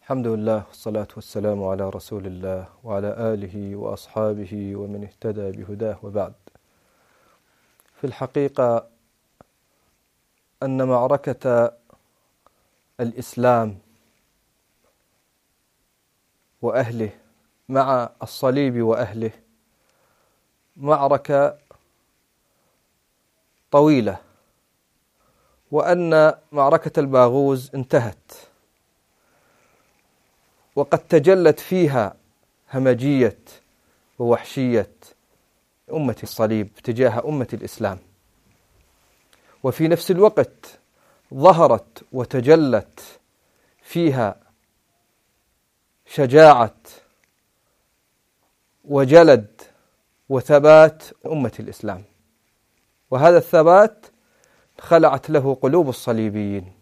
الحمد لله والصلاة والسلام على رسول الله وعلى آله وأصحابه ومن اهتدى بهداه، وبعد. في الحقيقة أن معركة الإسلام وأهله مع الصليب وأهله معركة طويلة، وأن معركة الباغوز انتهت، وقد تجلت فيها همجية ووحشية أمة الصليب تجاه أمة الإسلام، وفي نفس الوقت ظهرت وتجلت فيها شجاعة وجلد وثبات أمة الإسلام، وهذا الثبات خلعت له قلوب الصليبيين،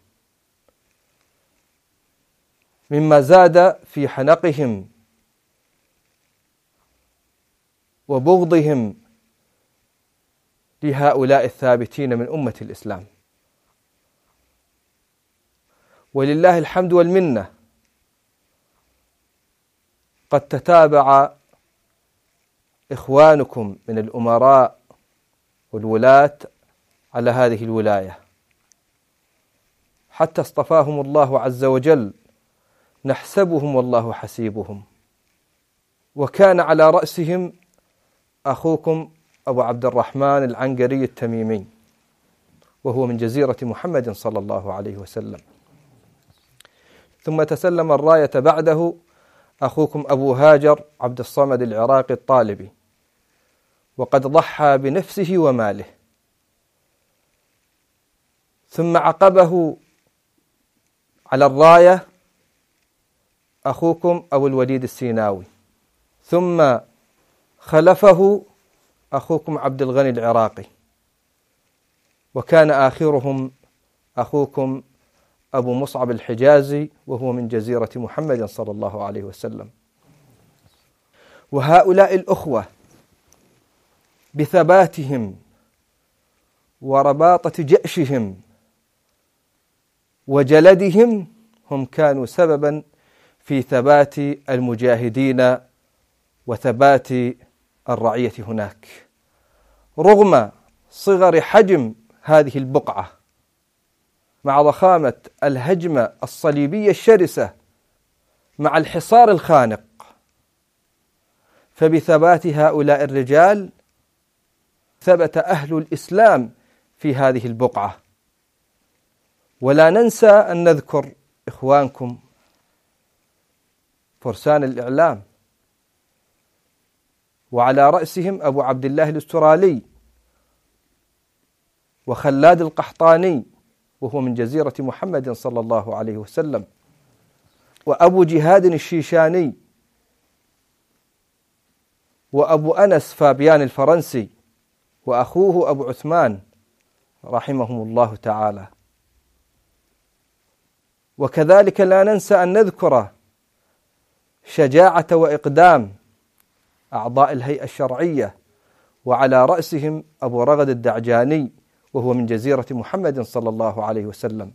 مما زاد في حنقهم وبغضهم لهؤلاء الثابتين من أمة الإسلام. ولله الحمد والمنة، قد تتابع إخوانكم من الأمراء والولاة على هذه الولاية حتى اصطفاهم الله عز وجل، نحسبهم والله حسيبهم، وكان على رأسهم أخوكم أبو عبد الرحمن العنقري التميمي، وهو من جزيرة محمد صلى الله عليه وسلم. ثم تسلم الراية بعده أخوكم أبو هاجر عبد الصمد العراقي الطالبي، وقد ضحى بنفسه وماله. ثم عقبه على الراية أخوكم أبو الوليد السيناوي، ثم خلفه أخوكم عبد الغني العراقي، وكان آخرهم أخوكم أبو مصعب الحجازي، وهو من جزيرة محمد صلى الله عليه وسلم. وهؤلاء الأخوة بثباتهم ورباطة جأشهم وجلدهم هم كانوا سببا في ثبات المجاهدين وثبات الرعية هناك، رغم صغر حجم هذه البقعة مع ضخامة الهجمة الصليبية الشرسة مع الحصار الخانق. فبثبات هؤلاء الرجال ثبت أهل الإسلام في هذه البقعة. ولا ننسى أن نذكر إخوانكم فرسان الإعلام، وعلى رأسهم أبو عبد الله الأسترالي وخلاد القحطاني، وهو من جزيرة محمد صلى الله عليه وسلم، وأبو جهاد الشيشاني، وأبو أنس فابيان الفرنسي، وأخوه أبو عثمان رحمهم الله تعالى. وكذلك لا ننسى أن نذكر شجاعة وإقدام أعضاء الهيئة الشرعية، وعلى رأسهم أبو رغد الدعجاني، وهو من جزيرة محمد صلى الله عليه وسلم.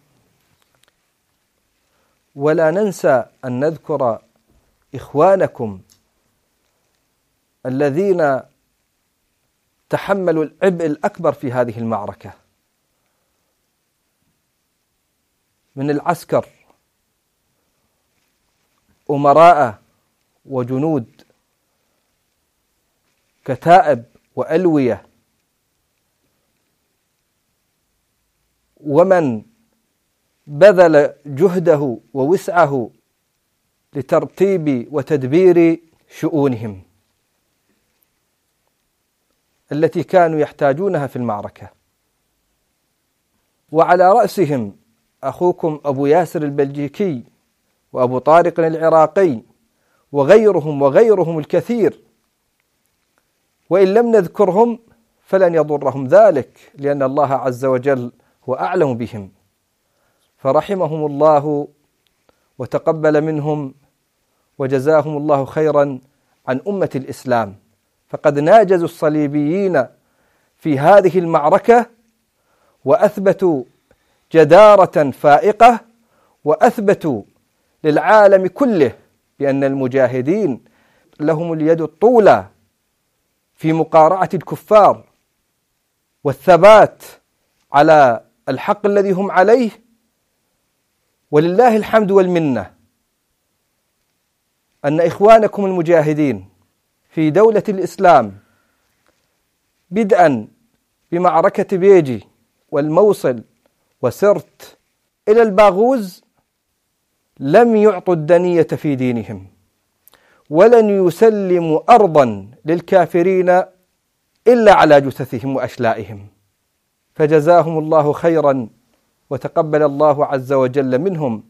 ولا ننسى أن نذكر إخوانكم الذين تحملوا العبء الأكبر في هذه المعركة من العسكر، أمراء وجنود، كتائب وألوية، ومن بذل جهده ووسعه لترتيب وتدبير شؤونهم التي كانوا يحتاجونها في المعركة. وعلى رأسهم أخوكم أبو ياسر البلجيكي، وأبو طارق العراقي، وغيرهم الكثير، وإن لم نذكرهم فلن يضرهم ذلك، لأن الله عز وجل هو أعلم بهم، فرحمهم الله وتقبل منهم وجزاهم الله خيرا عن أمة الإسلام. فقد ناجزوا الصليبيين في هذه المعركة وأثبتوا جدارة فائقة، وأثبتوا للعالم كله بأن المجاهدين لهم اليد الطولى في مقارعة الكفار والثبات على الحق الذي هم عليه. ولله الحمد والمنة أن إخوانكم المجاهدين في دولة الإسلام بدءا بمعركة بيجي والموصل وسرت إلى الباغوز لم يعطوا الدنية في دينهم، ولن يسلموا أرضا للكافرين إلا على جثثهم وأشلائهم، فجزاهم الله خيرا وتقبل الله عز وجل منهم.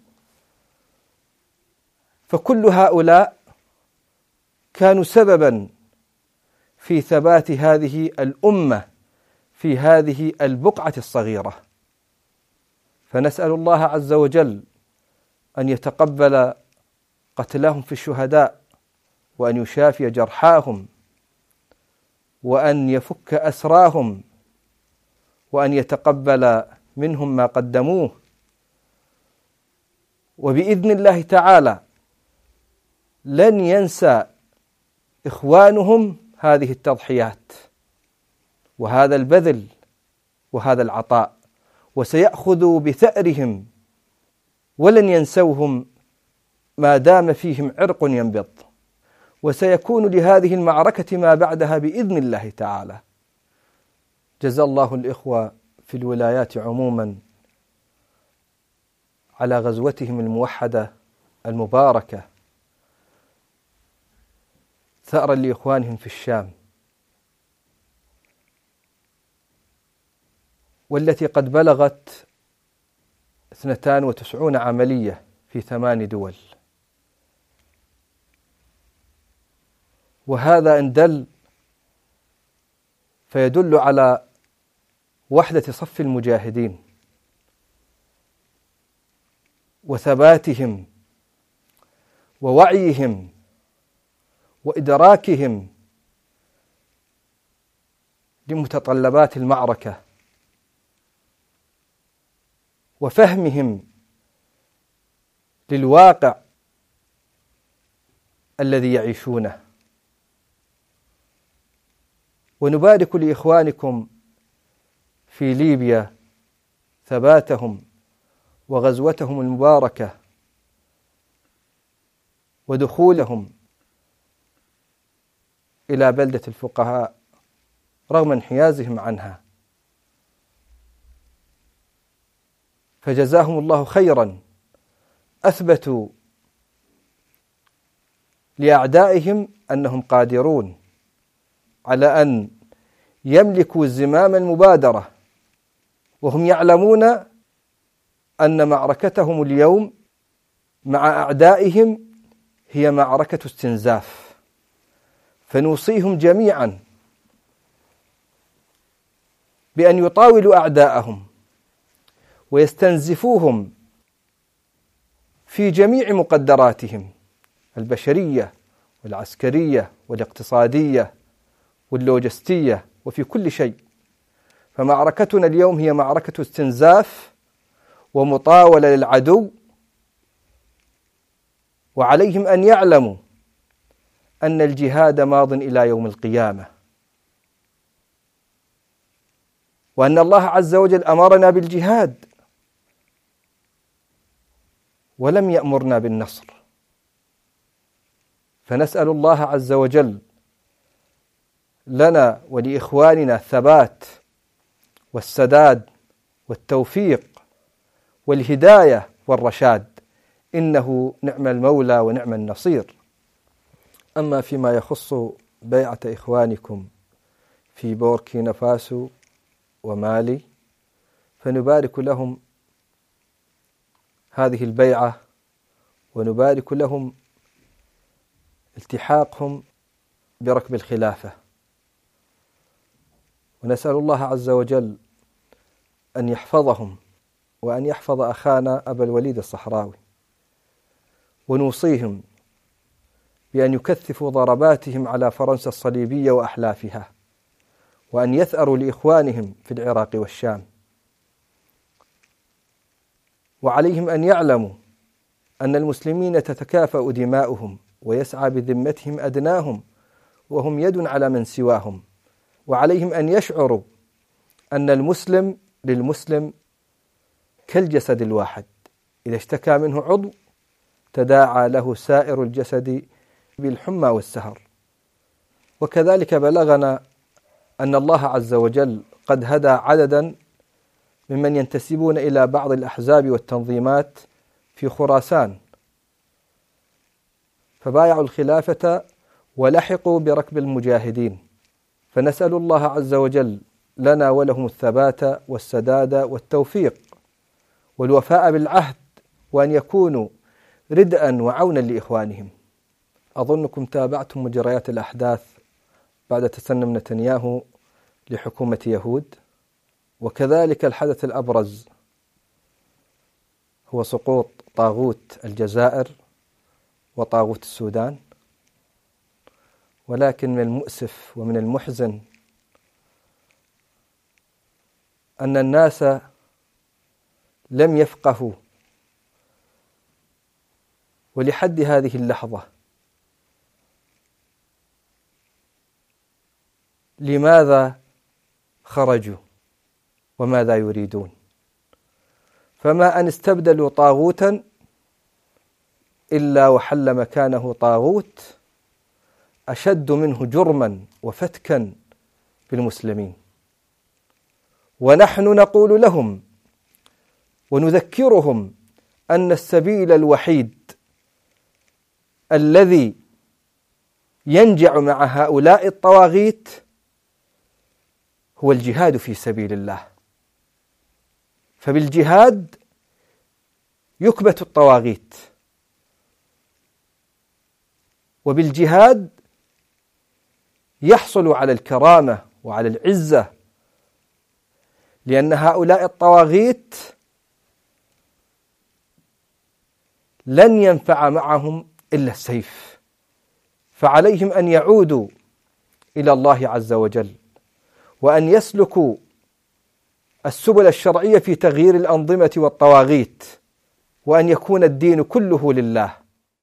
فكل هؤلاء كانوا سببا في ثبات هذه الأمة في هذه البقعة الصغيرة، فنسأل الله عز وجل أن يتقبل قتلهم في الشهداء، وأن يشافي جرحاهم، وأن يفك أسراهم، وأن يتقبل منهم ما قدموه. وبإذن الله تعالى لن ينسى إخوانهم هذه التضحيات وهذا البذل وهذا العطاء، وسيأخذوا بثأرهم ولن ينسوهم ما دام فيهم عرق ينبض، وسيكون لهذه المعركة ما بعدها بإذن الله تعالى. جزا الله الإخوة في الولايات عموما على غزوتهم الموحدة المباركة ثأرا لإخوانهم في الشام، والتي قد بلغت 92 عملية في 8 دول. وهذا إن دل فيدل على وحدة صف المجاهدين وثباتهم ووعيهم وإدراكهم لمتطلبات المعركة وفهمهم للواقع الذي يعيشونه. ونبارك لإخوانكم في ليبيا ثباتهم وغزوتهم المباركة ودخولهم إلى بلدة الفقهاء رغم انحيازهم عنها، فجزاهم الله خيرا. أثبتوا لأعدائهم أنهم قادرون على أن يملكوا زمام المبادرة، وهم يعلمون أن معركتهم اليوم مع أعدائهم هي معركة استنزاف، فنوصيهم جميعا بأن يطاولوا أعداءهم ويستنزفوهم في جميع مقدراتهم البشرية والعسكرية والاقتصادية واللوجستية وفي كل شيء. فمعركتنا اليوم هي معركة استنزاف ومطاولة للعدو، وعليهم أن يعلموا أن الجهاد ماض إلى يوم القيامة، وأن الله عز وجل أمرنا بالجهاد ولم يأمرنا بالنصر. فنسأل الله عز وجل لنا ولإخواننا الثبات والسداد والتوفيق والهداية والرشاد، إنه نعم المولى ونعم النصير. أما فيما يخص بيعة إخوانكم في بوركينا فاسو ومالي، فنبارك لهم هذه البيعة، ونبارك لهم التحاقهم بركب الخلافة، ونسأل الله عز وجل أن يحفظهم وأن يحفظ أخانا أبا الوليد الصحراوي، ونوصيهم بأن يكثفوا ضرباتهم على فرنسا الصليبية وأحلافها، وأن يثأروا لإخوانهم في العراق والشام. وعليهم أن يعلموا أن المسلمين تتكافأ دماؤهم ويسعى بذمتهم أدناهم وهم يد على من سواهم، وعليهم أن يشعروا أن المسلم للمسلم كالجسد الواحد، إذا اشتكى منه عضو تداعى له سائر الجسد بالحمى والسهر. وكذلك بلغنا أن الله عز وجل قد هدى عددا ممن ينتسبون إلى بعض الأحزاب والتنظيمات في خراسان، فبايعوا الخلافة ولحقوا بركب المجاهدين، فنسأل الله عز وجل لنا ولهم الثبات والسداد والتوفيق والوفاء بالعهد، وأن يكونوا ردءا وعونا لإخوانهم. أظنكم تابعتم مجريات الأحداث بعد تسنم نتنياهو لحكومة يهود، وكذلك الحدث الأبرز هو سقوط طاغوت الجزائر وطاغوت السودان. ولكن من المؤسف ومن المحزن أن الناس لم يفقهوا، ولحد هذه اللحظة، لماذا خرجوا وماذا يريدون. فما أن استبدلوا طاغوتا إلا وحل مكانه طاغوت أشد منه جرما وفتكا بالمسلمين. ونحن نقول لهم ونذكرهم أن السبيل الوحيد الذي ينجع مع هؤلاء الطواغيت هو الجهاد في سبيل الله، فبالجهاد يكبت الطواغيت، وبالجهاد يحصل على الكرامة وعلى العزة، لأن هؤلاء الطواغيت لن ينفع معهم إلا السيف، فعليهم أن يعودوا إلى الله عز وجل، وأن يسلكوا السبل الشرعية في تغيير الأنظمة والطواغيت، وأن يكون الدين كله لله.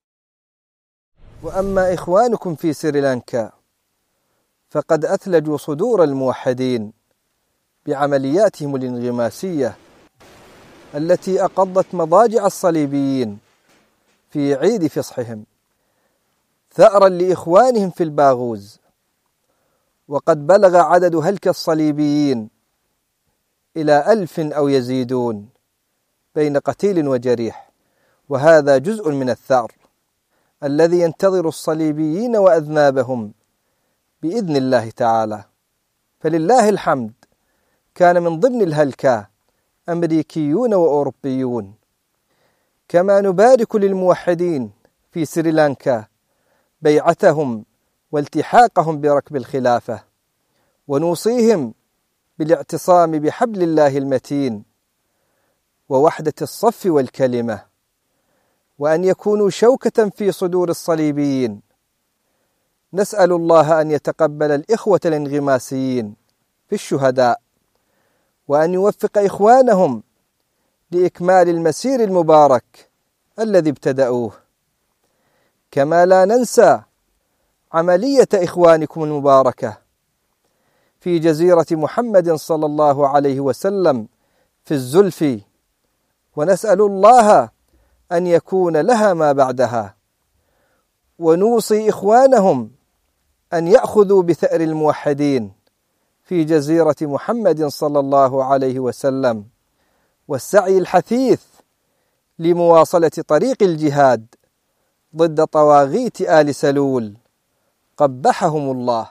وأما إخوانكم في سريلانكا فقد أثلجوا صدور الموحدين بعملياتهم الانغماسية التي أقضت مضاجع الصليبيين في عيد فصحهم ثأرا لإخوانهم في الباغوز. وقد بلغ عدد هلك الصليبيين إلى 1000 أو يزيدون بين قتيل وجريح، وهذا جزء من الثأر الذي ينتظر الصليبيين وأذنابهم بإذن الله تعالى. فلله الحمد كان من ضمن الهلكة أمريكيون وأوروبيون. كما نبارك للموحدين في سريلانكا بيعتهم والتحاقهم بركب الخلافة، ونوصيهم بالاعتصام بحبل الله المتين ووحدة الصف والكلمة، وأن يكونوا شوكة في صدور الصليبيين. نسأل الله أن يتقبل الإخوة الانغماسيين في الشهداء، وأن يوفق إخوانهم لإكمال المسير المبارك الذي ابتدأوه. كما لا ننسى عملية إخوانكم المباركة في جزيرة محمد صلى الله عليه وسلم في الزلفي، ونسأل الله أن يكون لها ما بعدها. ونوصي إخوانهم أن يأخذوا بثأر الموحدين في جزيرة محمد صلى الله عليه وسلم، والسعي الحثيث لمواصلة طريق الجهاد ضد طواغيت آل سلول قبحهم الله.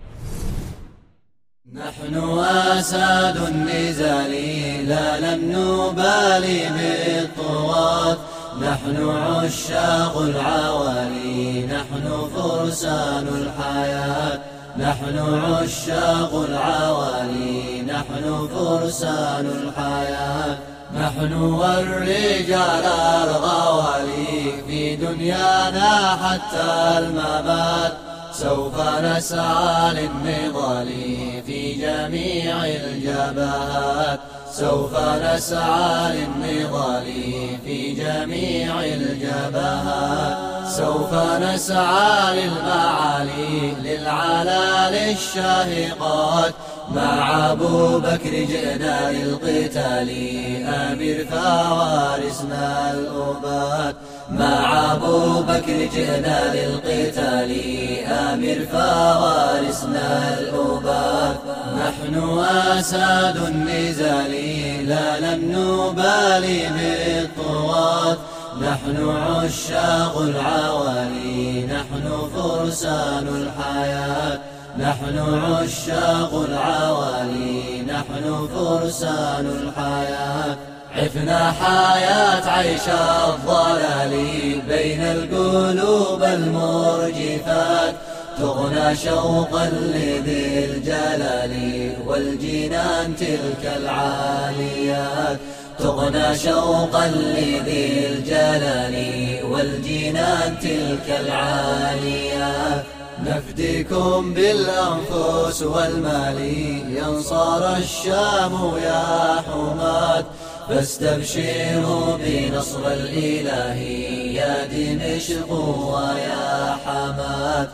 نحن أساد النزال لا لن نبالي بالطغاة، نحن عشاق العوالي، نحن فرسان الحياة، نحن عشاق العوالي، نحن فرسان الحياة، نحن والرجال الغوالي في دنيانا حتى الممات، سوف نسعى للنضال في جميع الجبهات، سوف نسعى للنضال في جميع الجبهات، سوف نسعى للمعالي للعلا للشاهقات. مع أبو بكر جئنا للقتال أمير فوارسنا الأبات، مع أبو بكر جئنا للقتال أمير فوارسنا الأبات. نحن أساد النزال لا لن نبالي بالطغاة، نحن عشاق العوالي نحن فرسان الحياة، نحن عشاق العوالي نحن فرسان الحياة. عفنا حياة عيش الضلال بين القلوب المرجفات، تغنى شوقا لذي الجلال والجنان تلك العاليات، تغنى شوقا لذي الجلال والجنان تلك العاليات. نفديكم بالأنفس والمال ينصر الشام يا حماة، فاستبشروا بنصر الإله يا دمشق ويا حماة،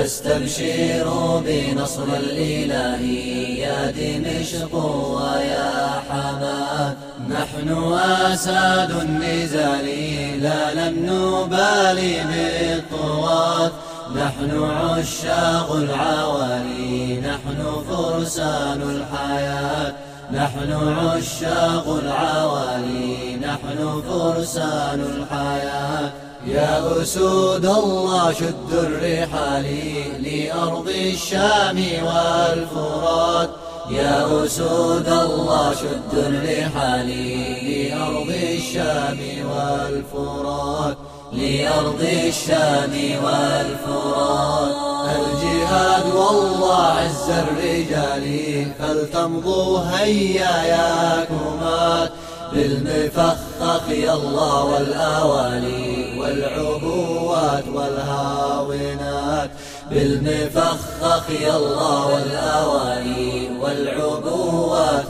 فاستبشروا بنصر الإله يا دمشق ويا حماة. نحن أساد النزال لا لن نبالي بالطغاة، نحن عشاق العوالي نحن فرسان الحياة، نحن عشاق العوالي نحن فرسان الحياة. يا أسود الله شدوا الرحال لأرض الشام والفرات، يا أسود الله شدوا الرحال لأرض الشام والفرات، لأرض الشام والفرات. الجهاد والله عز الرجال فلتمضوا هيا يا كمات، بالمفخخ يا الله والأوالي والعبوات والهاونات، بالمفخخ يا الله والأوالي والعبوات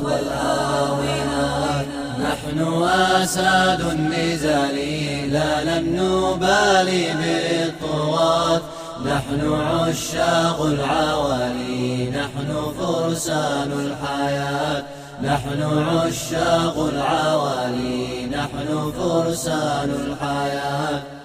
والهاونات. نحن أساد النزال لا لن نبالي بالطغاة، نحن عشاق العوالي نحن فرسان الحياة، نحن عشاق العوالي نحن فرسان الحياة.